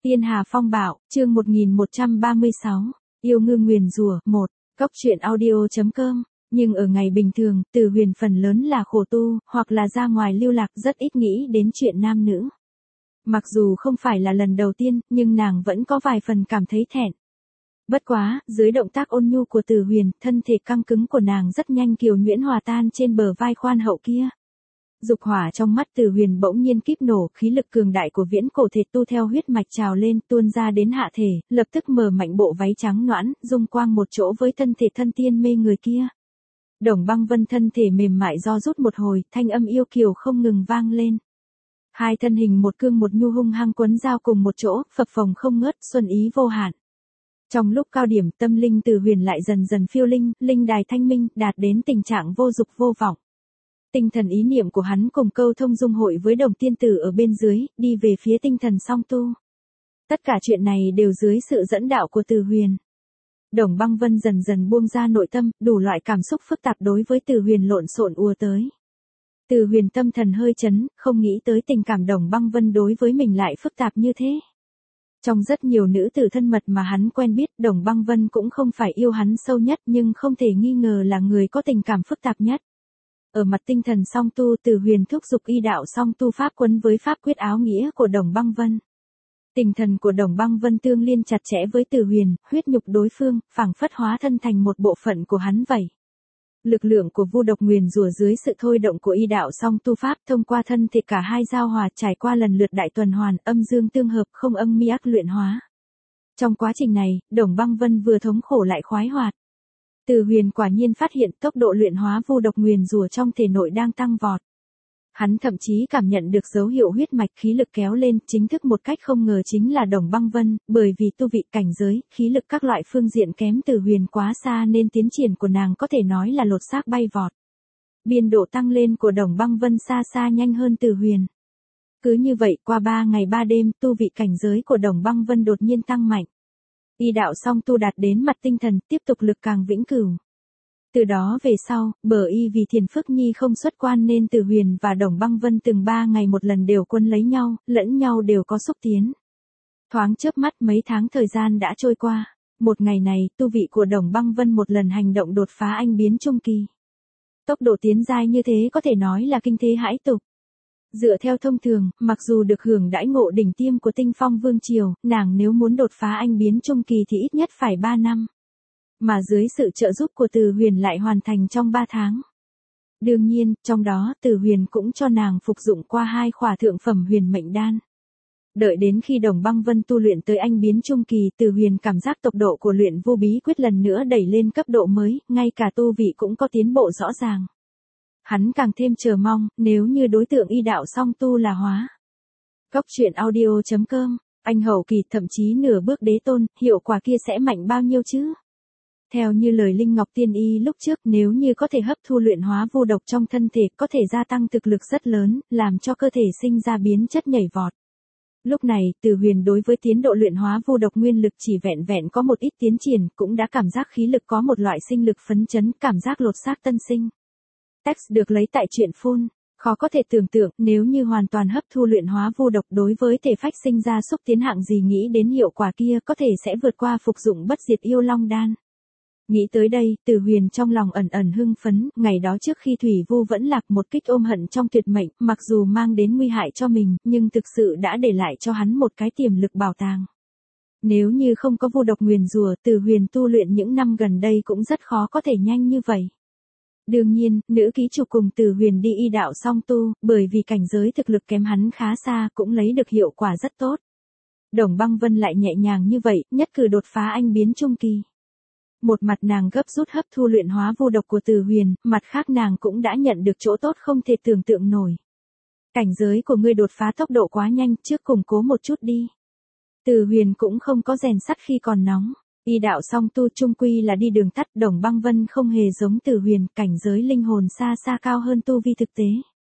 Tiên Hà Phong Bạo, chương 1136, Yêu Ngư Nguyền Rủa 1, Cốc truyện audio.com. Nhưng ở ngày bình thường, Từ Huyền phần lớn là khổ tu, hoặc là ra ngoài lưu lạc, rất ít nghĩ đến chuyện nam nữ. Mặc dù không phải là lần đầu tiên, nhưng nàng vẫn có vài phần cảm thấy thẹn. Bất quá, dưới động tác ôn nhu của Từ Huyền, thân thể căng cứng của nàng rất nhanh kiều nhuyễn hòa tan trên bờ vai khoan hậu kia. Dục hỏa trong mắt Từ Huyền bỗng nhiên kíp nổ, khí lực cường đại của viễn cổ thể tu theo huyết mạch trào lên, tuôn ra đến hạ thể, lập tức mở mạnh bộ váy trắng nõn, dung quang một chỗ với thân thể thân tiên mê người kia. Đồng Băng Vân thân thể mềm mại do rút một hồi, thanh âm yêu kiều không ngừng vang lên. Hai thân hình một cương một nhu hung hăng quấn giao cùng một chỗ, phập phồng không ngớt, xuân ý vô hạn. Trong lúc cao điểm, tâm linh Từ Huyền lại dần dần phiêu linh, linh đài thanh minh, đạt đến tình trạng vô dục vô vọng. Tinh thần ý niệm của hắn cùng câu thông dung hội với đồng tiên tử ở bên dưới, đi về phía tinh thần song tu. Tất cả chuyện này đều dưới sự dẫn đạo của Từ Huyền. Đồng Băng Vân dần dần buông ra nội tâm, đủ loại cảm xúc phức tạp đối với Từ Huyền lộn xộn ùa tới. Từ Huyền tâm thần hơi chấn, không nghĩ tới tình cảm Đồng Băng Vân đối với mình lại phức tạp như thế. Trong rất nhiều nữ tử thân mật mà hắn quen biết, Đồng Băng Vân cũng không phải yêu hắn sâu nhất nhưng không thể nghi ngờ là người có tình cảm phức tạp nhất. Ở mặt tinh thần song tu, Từ Huyền thúc giục y đạo song tu pháp quấn với pháp quyết áo nghĩa của Đồng Băng Vân. Tinh thần của Đồng Băng Vân tương liên chặt chẽ với Từ Huyền, huyết nhục đối phương, phảng phất hóa thân thành một bộ phận của hắn vậy. Lực lượng của vu độc nguyền rủa dưới sự thôi động của y đạo song tu pháp thông qua thân thể cả hai giao hòa trải qua lần lượt đại tuần hoàn, âm dương tương hợp không âm mi ác luyện hóa. Trong quá trình này, Đồng Băng Vân vừa thống khổ lại khoái hoạt. Từ Huyền quả nhiên phát hiện tốc độ luyện hóa vu độc nguyền rủa trong thể nội đang tăng vọt. Hắn thậm chí cảm nhận được dấu hiệu huyết mạch khí lực kéo lên, chính thức một cách không ngờ chính là Đồng Băng Vân, bởi vì tu vị cảnh giới, khí lực các loại phương diện kém Từ Huyền quá xa nên tiến triển của nàng có thể nói là lột xác bay vọt. Biên độ tăng lên của Đồng Băng Vân xa xa nhanh hơn Từ Huyền. Cứ như vậy, qua 3 ngày 3 đêm, tu vị cảnh giới của Đồng Băng Vân đột nhiên tăng mạnh. Y đạo song tu đạt đến mặt tinh thần, tiếp tục lực càng vĩnh cửu. Từ đó về sau, bờ y vì Thiền Phước Nhi không xuất quan nên Từ Huyền và Đồng Băng Vân từng 3 ngày một lần đều quân lấy nhau, lẫn nhau đều có xúc tiến. Thoáng chớp mắt mấy tháng thời gian đã trôi qua. Một ngày này, tu vị của Đồng Băng Vân một lần hành động đột phá anh biến trung kỳ. Tốc độ tiến giai như thế có thể nói là kinh thế hãi tục. Dựa theo thông thường, mặc dù được hưởng đãi ngộ đỉnh tiêm của Tinh Phong Vương Triều, nàng nếu muốn đột phá anh biến trung kỳ thì ít nhất phải 3 năm. Mà dưới sự trợ giúp của Từ Huyền lại hoàn thành trong 3 tháng. Đương nhiên, trong đó Từ Huyền cũng cho nàng phục dụng qua 2 khỏa thượng phẩm huyền mệnh đan. Đợi đến khi Đồng Băng Vân tu luyện tới anh biến trung kỳ, Từ Huyền cảm giác tốc độ của luyện vô bí quyết lần nữa đẩy lên cấp độ mới, ngay cả tu vị cũng có tiến bộ rõ ràng. Hắn càng thêm chờ mong, nếu như đối tượng y đạo song tu là hóa. Cốc truyện audio.com, anh hậu kỳ thậm chí nửa bước đế tôn, hiệu quả kia sẽ mạnh bao nhiêu chứ? Theo như lời Linh Ngọc Tiên Y lúc trước, nếu như có thể hấp thu luyện hóa vu độc trong thân thể, có thể gia tăng thực lực rất lớn, làm cho cơ thể sinh ra biến chất nhảy vọt. Lúc này, Từ Huyền đối với tiến độ luyện hóa vu độc nguyên lực chỉ vẹn vẹn có một ít tiến triển, cũng đã cảm giác khí lực có một loại sinh lực phấn chấn, cảm giác lột xác tân sinh. Text được lấy tại truyện phun. Khó có thể tưởng tượng, nếu như hoàn toàn hấp thu luyện hóa vu độc đối với thể phách sinh ra xúc tiến hạng gì, nghĩ đến hiệu quả kia có thể sẽ vượt qua phục dụng bất diệt yêu long đan. Nghĩ tới đây, Từ Huyền trong lòng ẩn ẩn hưng phấn, ngày đó trước khi Thủy Vu vẫn lạc một kích ôm hận trong tuyệt mệnh, mặc dù mang đến nguy hại cho mình, nhưng thực sự đã để lại cho hắn một cái tiềm lực bảo tàng. Nếu như không có vu độc nguyền rủa, Từ Huyền tu luyện những năm gần đây cũng rất khó có thể nhanh như vậy. Đương nhiên, nữ ký chủ cùng Từ Huyền đi y đạo song tu, bởi vì cảnh giới thực lực kém hắn khá xa cũng lấy được hiệu quả rất tốt. Đồng Băng Vân lại nhẹ nhàng như vậy, nhất cử đột phá anh biến trung kỳ. Một mặt nàng gấp rút hấp thu luyện hóa vu độc của Từ Huyền, mặt khác nàng cũng đã nhận được chỗ tốt không thể tưởng tượng nổi. Cảnh giới của ngươi đột phá tốc độ quá nhanh, trước củng cố một chút đi. Từ Huyền cũng không có rèn sắt khi còn nóng. Y đạo song tu trung quy là đi đường tắt, Đồng Băng Vân không hề giống Từ Huyền, cảnh giới linh hồn xa xa cao hơn tu vi thực tế.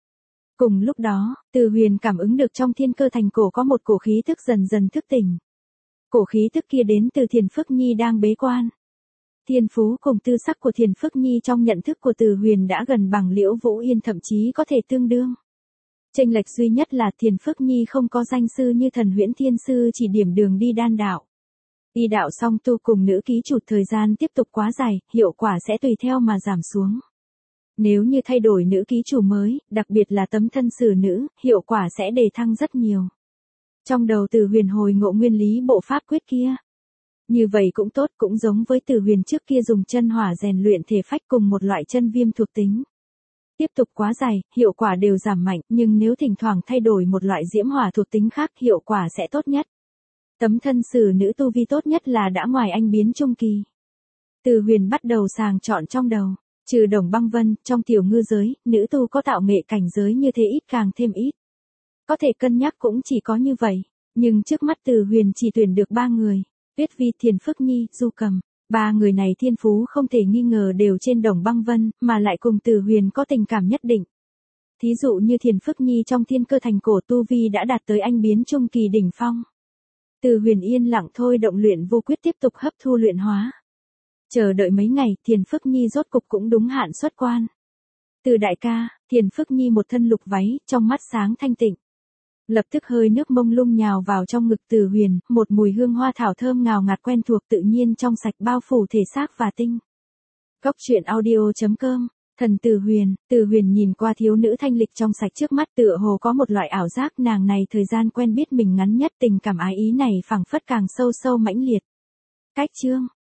Cùng lúc đó, Từ Huyền cảm ứng được trong thiên cơ thành cổ có một cổ khí thức dần dần thức tỉnh. Cổ khí thức kia đến từ Thiền Phước Nhi đang bế quan. Thiên phú cùng tư sắc của Thiền Phước Nhi trong nhận thức của Từ Huyền đã gần bằng Liễu Vũ Yên, thậm chí có thể tương đương. Chênh lệch duy nhất là Thiền Phước Nhi không có danh sư như Thần Huyễn Thiên Sư chỉ điểm đường đi đan đạo. Y đạo song tu cùng nữ ký chủ thời gian tiếp tục quá dài, hiệu quả sẽ tùy theo mà giảm xuống. Nếu như thay đổi nữ ký chủ mới, đặc biệt là tấm thân sử nữ, hiệu quả sẽ đề thăng rất nhiều. Trong đầu Từ Huyền hồi ngộ nguyên lý bộ pháp quyết kia. Như vậy cũng tốt, cũng giống với Từ Huyền trước kia dùng chân hỏa rèn luyện thể phách cùng một loại chân viêm thuộc tính. Tiếp tục quá dài, hiệu quả đều giảm mạnh, nhưng nếu thỉnh thoảng thay đổi một loại diễm hỏa thuộc tính khác, hiệu quả sẽ tốt nhất. Tấm thân sử nữ tu vi tốt nhất là đã ngoài anh biến trung kỳ. Từ Huyền bắt đầu sàng chọn trong đầu. Trừ Đồng Băng Vân, trong tiểu ngư giới, nữ tu có tạo nghệ cảnh giới như thế ít càng thêm ít. Có thể cân nhắc cũng chỉ có như vậy. Nhưng trước mắt Từ Huyền chỉ tuyển được 3 người. Tuyết Vi, Thiền Phước Nhi, Du Cầm. 3 người này thiên phú không thể nghi ngờ đều trên Đồng Băng Vân, mà lại cùng Từ Huyền có tình cảm nhất định. Thí dụ như Thiền Phước Nhi trong Thiên Cơ Thành Cổ tu vi đã đạt tới anh biến trung kỳ đỉnh phong. Từ Huyền yên lặng thôi động luyện vô quyết tiếp tục hấp thu luyện hóa. Chờ đợi mấy ngày, Thiền Phước Nhi rốt cục cũng đúng hạn xuất quan. Từ đại ca, Thiền Phước Nhi một thân lục váy, trong mắt sáng thanh tịnh. Lập tức hơi nước mông lung nhào vào trong ngực Từ Huyền, một mùi hương hoa thảo thơm ngào ngạt quen thuộc tự nhiên trong sạch bao phủ thể xác và tinh. Góc truyện audio.com, thần Từ Huyền nhìn qua thiếu nữ thanh lịch trong sạch trước mắt tựa hồ có một loại ảo giác nàng này thời gian quen biết mình ngắn nhất tình cảm ái ý này phảng phất càng sâu sâu mãnh liệt. Cách chương.